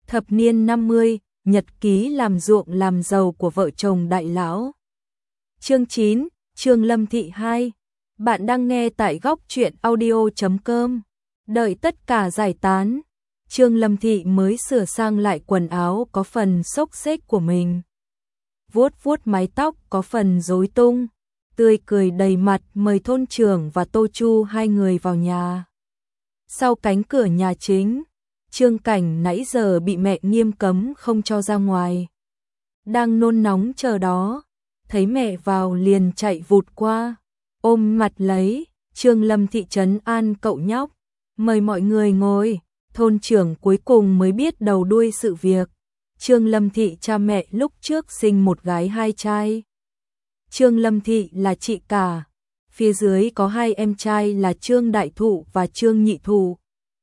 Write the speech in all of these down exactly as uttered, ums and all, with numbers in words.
Thập niên năm mươi, nhật ký làm ruộng làm giàu của vợ chồng đại lão. Chương chín, Trương Lâm Thị hai. Bạn đang nghe tại góc truyện audio chấm com. Đợi tất cả giải tán, Trương Lâm Thị mới sửa sang lại quần áo có phần xốc xếch của mình. Vuốt vuốt mái tóc có phần rối tung, tươi cười đầy mặt mời thôn trưởng và Tô Chu hai người vào nhà. Sau cánh cửa nhà chính, Trương Cảnh nãy giờ bị mẹ nghiêm cấm không cho ra ngoài. Đang nôn nóng chờ đó, thấy mẹ vào liền chạy vụt qua, ôm mặt lấy, Trương Lâm Thị trấn an cậu nhóc, mời mọi người ngồi. Thôn trưởng cuối cùng mới biết đầu đuôi sự việc. Trương Lâm Thị cha mẹ lúc trước sinh một gái hai trai. Trương Lâm Thị là chị cả, phía dưới có hai em trai là Trương Đại Thụ và Trương Nhị Thụ.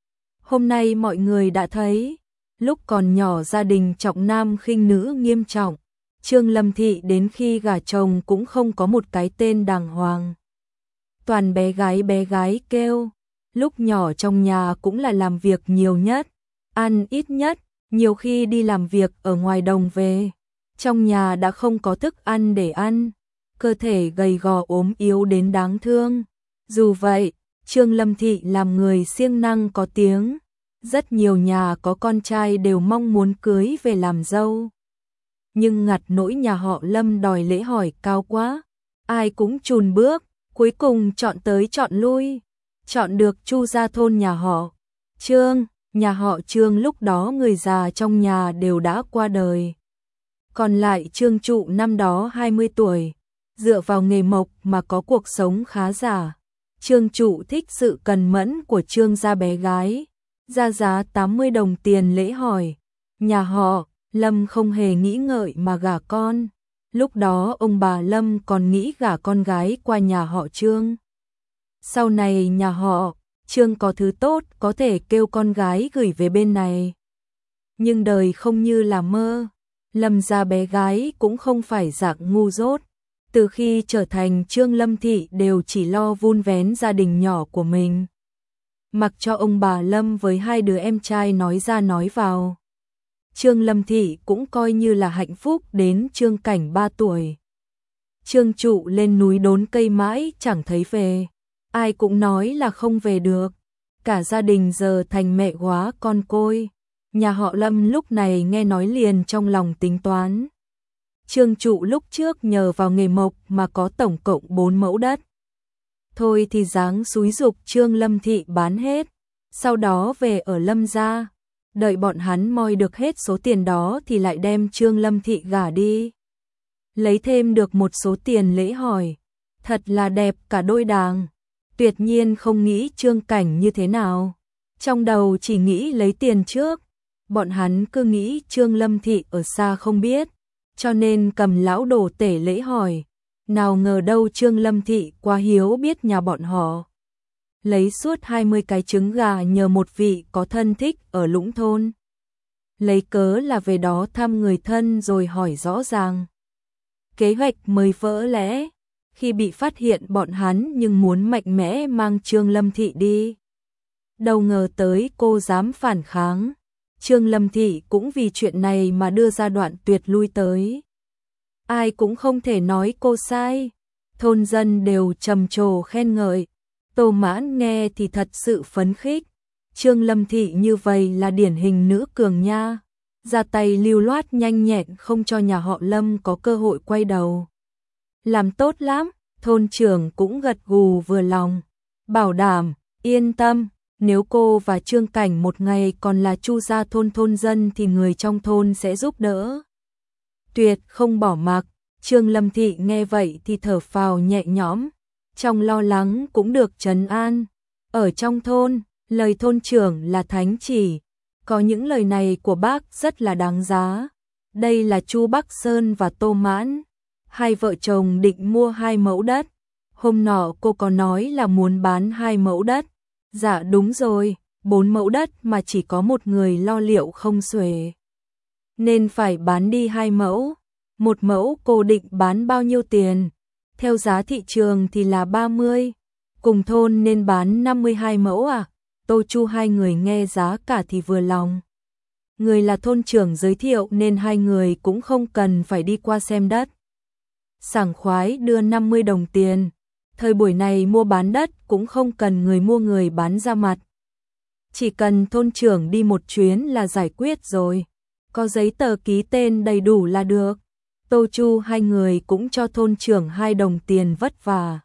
Hôm nay mọi người đã thấy, lúc còn nhỏ gia đình trọng nam khinh nữ nghiêm trọng, Trương Lâm Thị đến khi gả chồng cũng không có một cái tên đàng hoàng. Toàn bé gái bé gái kêu, lúc nhỏ trong nhà cũng là làm việc nhiều nhất, ăn ít nhất, nhiều khi đi làm việc ở ngoài đồng về. Trong nhà đã không có thức ăn để ăn, cơ thể gầy gò ốm yếu đến đáng thương. Dù vậy, Trương Lâm Thị làm người siêng năng có tiếng, rất nhiều nhà có con trai đều mong muốn cưới về làm dâu. Nhưng ngặt nỗi nhà họ Lâm đòi lễ hỏi cao quá, ai cũng chùn bước, cuối cùng chọn tới chọn lui, chọn được Chu gia thôn nhà họ Trương. Nhà họ Trương lúc đó người già trong nhà đều đã qua đời. Còn lại Trương Trụ năm đó hai mươi tuổi, dựa vào nghề mộc mà có cuộc sống khá giả. Trương Trụ thích sự cần mẫn của Trương gia bé gái, ra giá tám mươi đồng tiền lễ hỏi. Nhà họ Lâm không hề nghĩ ngợi mà gả con. Lúc đó ông bà Lâm còn nghĩ gả con gái qua nhà họ Trương. Sau này nhà họ Trương có thứ tốt có thể kêu con gái gửi về bên này. Nhưng đời không như là mơ, Lâm gia bé gái cũng không phải dạng ngu dốt. Từ khi trở thành Trương Lâm Thị đều chỉ lo vun vén gia đình nhỏ của mình. Mặc cho ông bà Lâm với hai đứa em trai nói ra nói vào. Trương Lâm Thị cũng coi như là hạnh phúc đến Trương Cảnh ba tuổi. Trương Trụ lên núi đốn cây mãi chẳng thấy về. Ai cũng nói là không về được. Cả gia đình giờ thành mẹ góa con côi. Nhà họ Lâm lúc này nghe nói liền trong lòng tính toán. Trương Trụ lúc trước nhờ vào nghề mộc mà có tổng cộng bốn mẫu đất. Thôi thì dáng xúi giục Trương Lâm Thị bán hết, sau đó về ở Lâm gia. Đợi bọn hắn moi được hết số tiền đó thì lại đem Trương Lâm Thị gả đi. Lấy thêm được một số tiền lễ hỏi. Thật là đẹp cả đôi đàng. Tuyệt nhiên không nghĩ Trương Cảnh như thế nào. Trong đầu chỉ nghĩ lấy tiền trước. Bọn hắn cứ nghĩ Trương Lâm Thị ở xa không biết, cho nên cầm lão đồ tể lễ hỏi. Nào ngờ đâu Trương Lâm Thị quá hiếu biết nhà bọn họ. Lấy suốt hai mươi cái trứng gà nhờ một vị có thân thích ở Lũng thôn. Lấy cớ là về đó thăm người thân rồi hỏi rõ ràng. Kế hoạch mới vỡ lẽ. Khi bị phát hiện bọn hắn nhưng muốn mạnh mẽ mang Trương Lâm Thị đi. Đâu ngờ tới cô dám phản kháng. Trương Lâm Thị cũng vì chuyện này mà đưa ra đoạn tuyệt lui tới. Ai cũng không thể nói cô sai. Thôn dân đều trầm trồ khen ngợi. Tô Mãn nghe thì thật sự phấn khích. Trương Lâm Thị như vậy là điển hình nữ cường nha. Ra tay lưu loát nhanh nhẹn không cho nhà họ Lâm có cơ hội quay đầu. Làm tốt lắm, thôn trưởng cũng gật gù vừa lòng. Bảo đảm, yên tâm, nếu cô và Trương Cảnh một ngày còn là Chu gia thôn thôn dân thì người trong thôn sẽ giúp đỡ. Tuyệt không bỏ mặc. Trương Lâm Thị nghe vậy thì thở phào nhẹ nhõm, trong lo lắng cũng được trấn an. Ở trong thôn, lời thôn trưởng là thánh chỉ, có những lời này của bác rất là đáng giá. Đây là Chu Bắc Sơn và Tô Mãn, hai vợ chồng định mua hai mẫu đất. Hôm nọ cô có nói là muốn bán hai mẫu đất. Dạ đúng rồi, bốn mẫu đất mà chỉ có một người lo liệu không xuể. Nên phải bán đi hai mẫu. Một mẫu cô định bán bao nhiêu tiền? Theo giá thị trường thì là ba mươi. Cùng thôn nên bán năm mươi hai mẫu à? Tô Chu hai người nghe giá cả thì vừa lòng. người là thôn trưởng giới thiệu nên hai người cũng không cần phải đi qua xem đất. Sảng khoái đưa năm mươi đồng tiền. Thời buổi này mua bán đất cũng không cần người mua người bán ra mặt. Chỉ cần thôn trưởng đi một chuyến là giải quyết rồi. Có giấy tờ ký tên đầy đủ là được. Tô Chu hai người cũng cho thôn trưởng hai đồng tiền vất vả.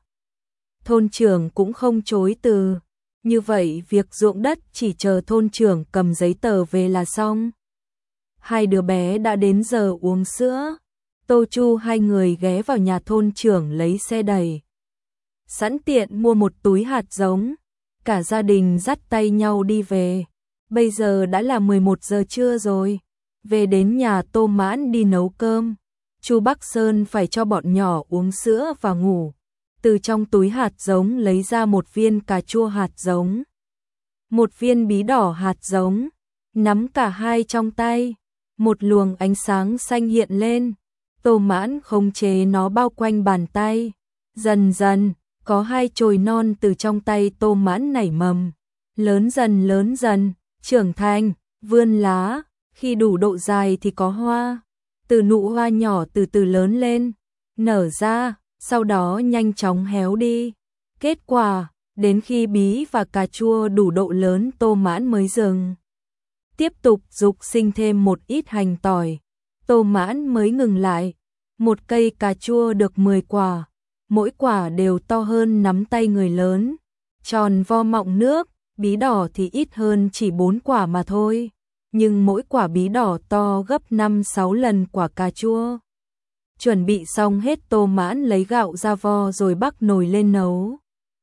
Thôn trưởng cũng không chối từ. Như vậy việc ruộng đất chỉ chờ thôn trưởng cầm giấy tờ về là xong. Hai đứa bé đã đến giờ uống sữa. Tô Chu hai người ghé vào nhà thôn trưởng lấy xe đẩy. Sẵn tiện mua một túi hạt giống. Cả gia đình dắt tay nhau đi về. Bây giờ đã là mười một giờ trưa rồi. Về đến nhà Tô Mãn đi nấu cơm. Chu Bắc Sơn phải cho bọn nhỏ uống sữa và ngủ. Từ trong túi hạt giống lấy ra một viên cà chua hạt giống. Một viên bí đỏ hạt giống. Nắm cả hai trong tay. Một luồng ánh sáng xanh hiện lên. Tô Mãn khống chế nó bao quanh bàn tay. Dần dần, có hai chồi non từ trong tay Tô Mãn nảy mầm. Lớn dần lớn dần, trưởng thành, vươn lá. Khi đủ độ dài thì có hoa. Từ nụ hoa nhỏ từ từ lớn lên, nở ra, sau đó nhanh chóng héo đi. Kết quả, đến khi bí và cà chua đủ độ lớn Tô Mãn mới dừng. Tiếp tục dục sinh thêm một ít hành tỏi. Tô Mãn mới ngừng lại. Một cây cà chua được mười quả. Mỗi quả đều to hơn nắm tay người lớn. Tròn vo mọng nước, bí đỏ thì ít hơn chỉ bốn quả mà thôi. Nhưng mỗi quả bí đỏ to gấp năm sáu lần quả cà chua. Chuẩn bị xong hết Tô Mãn lấy gạo ra vo rồi bắc nồi lên nấu.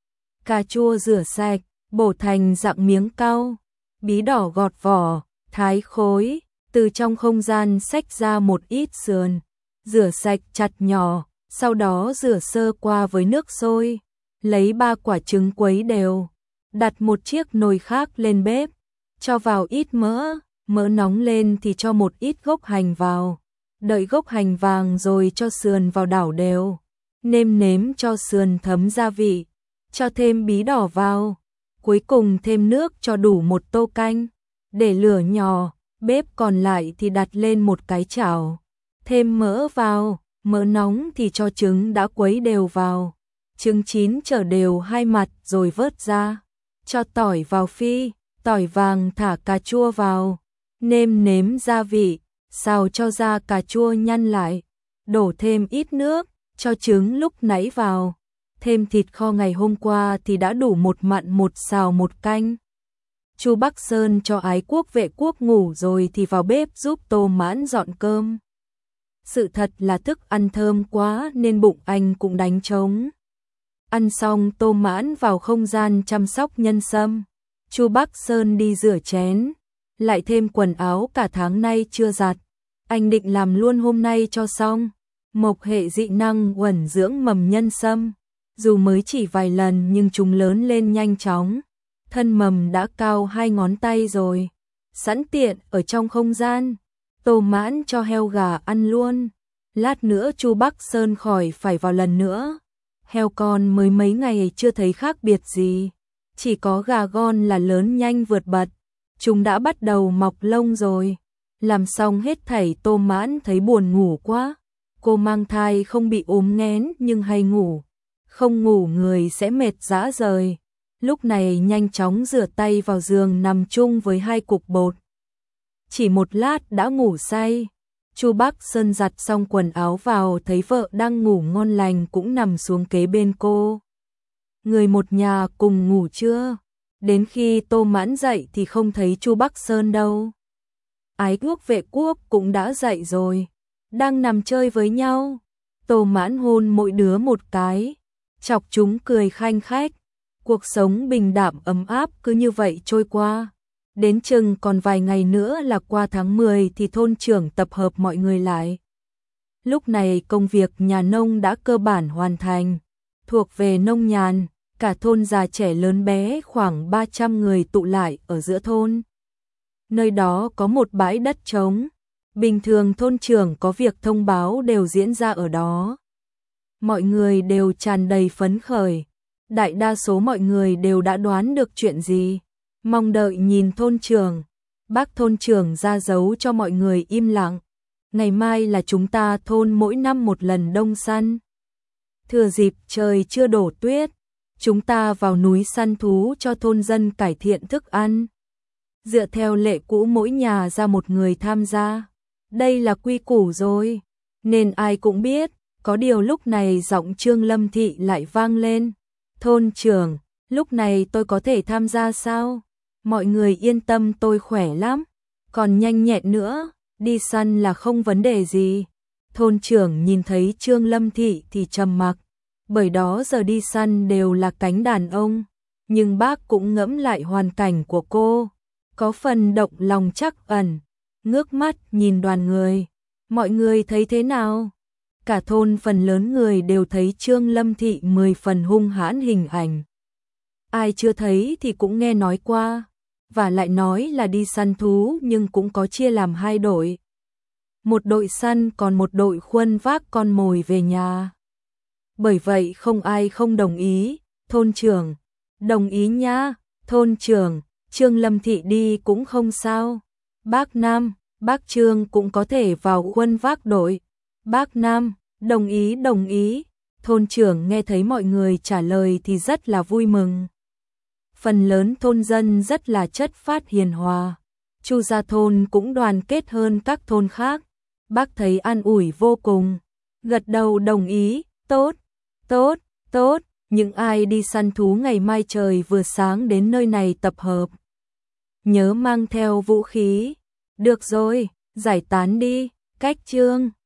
Cà chua rửa sạch, bổ thành dạng miếng cau. Bí đỏ gọt vỏ, thái khối, từ trong không gian xách ra một ít sườn. Rửa sạch chặt nhỏ, sau đó rửa sơ qua với nước sôi. Lấy ba quả trứng quấy đều. Đặt một chiếc nồi khác lên bếp. Cho vào ít mỡ. Mỡ nóng lên thì cho một ít gốc hành vào. Đợi gốc hành vàng rồi cho sườn vào đảo đều. Nêm nếm cho sườn thấm gia vị. Cho thêm bí đỏ vào. Cuối cùng thêm nước cho đủ một tô canh. Để lửa nhỏ, bếp còn lại thì đặt lên một cái chảo. Thêm mỡ vào, mỡ nóng thì cho trứng đã quấy đều vào. Trứng chín trở đều hai mặt rồi vớt ra. Cho tỏi vào phi, tỏi vàng thả cà chua vào. Nêm nếm gia vị, xào cho ra cà chua nhăn lại, đổ thêm ít nước, cho trứng lúc nãy vào, thêm thịt kho ngày hôm qua thì đã đủ một mặn một xào một canh. Chu Bắc Sơn cho ái quốc vệ quốc ngủ rồi thì vào bếp giúp Tô Mãn dọn cơm. Sự thật là thức ăn thơm quá nên bụng anh cũng đánh trống. Ăn xong Tô Mãn vào không gian chăm sóc nhân sâm. Chu Bắc Sơn đi rửa chén. Lại thêm quần áo cả tháng nay chưa giặt. Anh định làm luôn hôm nay cho xong. Mộc hệ dị năng uẩn dưỡng mầm nhân sâm. Dù mới chỉ vài lần nhưng chúng lớn lên nhanh chóng. Thân mầm đã cao hai ngón tay rồi. Sẵn tiện ở trong không gian. Tô Mãn cho heo gà ăn luôn. Lát nữa Chu Bắc Sơn khỏi phải vào lần nữa. Heo con mới mấy ngày chưa thấy khác biệt gì. Chỉ có gà gon là lớn nhanh vượt bật. Chúng đã bắt đầu mọc lông rồi. Làm xong hết thảy Tô Mãn thấy buồn ngủ quá. Cô mang thai không bị ốm nghén nhưng hay ngủ. Không ngủ người sẽ mệt rã rời. Lúc này nhanh chóng rửa tay vào giường nằm chung với hai cục bột. Chỉ một lát đã ngủ say. Chu Bắc Sơn giặt xong quần áo vào thấy vợ đang ngủ ngon lành cũng nằm xuống kế bên cô. Người một nhà cùng ngủ chưa? Đến khi Tô Mãn dậy thì không thấy Chu Bắc Sơn đâu. Ái quốc vệ quốc cũng đã dậy rồi. Đang nằm chơi với nhau. Tô Mãn hôn mỗi đứa một cái. Chọc chúng cười khanh khách. Cuộc sống bình đạm ấm áp cứ như vậy trôi qua. Đến chừng còn vài ngày nữa là qua tháng mười thì thôn trưởng tập hợp mọi người lại. Lúc này công việc nhà nông đã cơ bản hoàn thành. Thuộc về nông nhàn. Cả thôn già trẻ lớn bé khoảng ba trăm người tụ lại ở giữa thôn. Nơi đó có một bãi đất trống. Bình thường thôn trưởng có việc thông báo đều diễn ra ở đó. Mọi người đều tràn đầy phấn khởi. Đại đa số mọi người đều đã đoán được chuyện gì. Mong đợi nhìn thôn trưởng. Bác thôn trưởng ra dấu cho mọi người im lặng. Ngày mai là chúng ta thôn mỗi năm một lần đông săn. Thừa dịp trời chưa đổ tuyết, chúng ta vào núi săn thú cho thôn dân cải thiện thức ăn. Dựa theo lệ cũ mỗi nhà ra một người tham gia. Đây là quy củ rồi, nên ai cũng biết. Có điều lúc này giọng Trương Lâm Thị lại vang lên. Thôn trưởng, lúc này tôi có thể tham gia sao? Mọi người yên tâm, tôi khỏe lắm. Còn nhanh nhẹn nữa, đi săn là không vấn đề gì. Thôn trưởng nhìn thấy Trương Lâm Thị thì trầm mặc. Bởi đó giờ đi săn đều là cánh đàn ông. Nhưng bác cũng ngẫm lại hoàn cảnh của cô. Có phần động lòng trắc ẩn. Ngước mắt nhìn đoàn người. Mọi người thấy thế nào? Cả thôn phần lớn người đều thấy Trương Lâm Thị mười phần hung hãn hình ảnh. Ai chưa thấy thì cũng nghe nói qua. Và lại nói là đi săn thú nhưng cũng có chia làm hai đội. Một đội săn còn một đội khuân vác con mồi về nhà. Bởi vậy không ai không đồng ý. Thôn trưởng, đồng ý nha. Thôn trưởng, Trương Lâm Thị đi cũng không sao. Bác Nam, bác Trương cũng có thể vào khuân vác đội. Bác Nam, đồng ý đồng ý. Thôn trưởng nghe thấy mọi người trả lời thì rất là vui mừng. Phần lớn thôn dân rất là chất phát hiền hòa. Chu gia thôn cũng đoàn kết hơn các thôn khác. Bác thấy an ủi vô cùng. Gật đầu đồng ý, tốt, tốt, tốt. Những ai đi săn thú ngày mai trời vừa sáng đến nơi này tập hợp. Nhớ mang theo vũ khí. Được rồi, giải tán đi. Cách Trương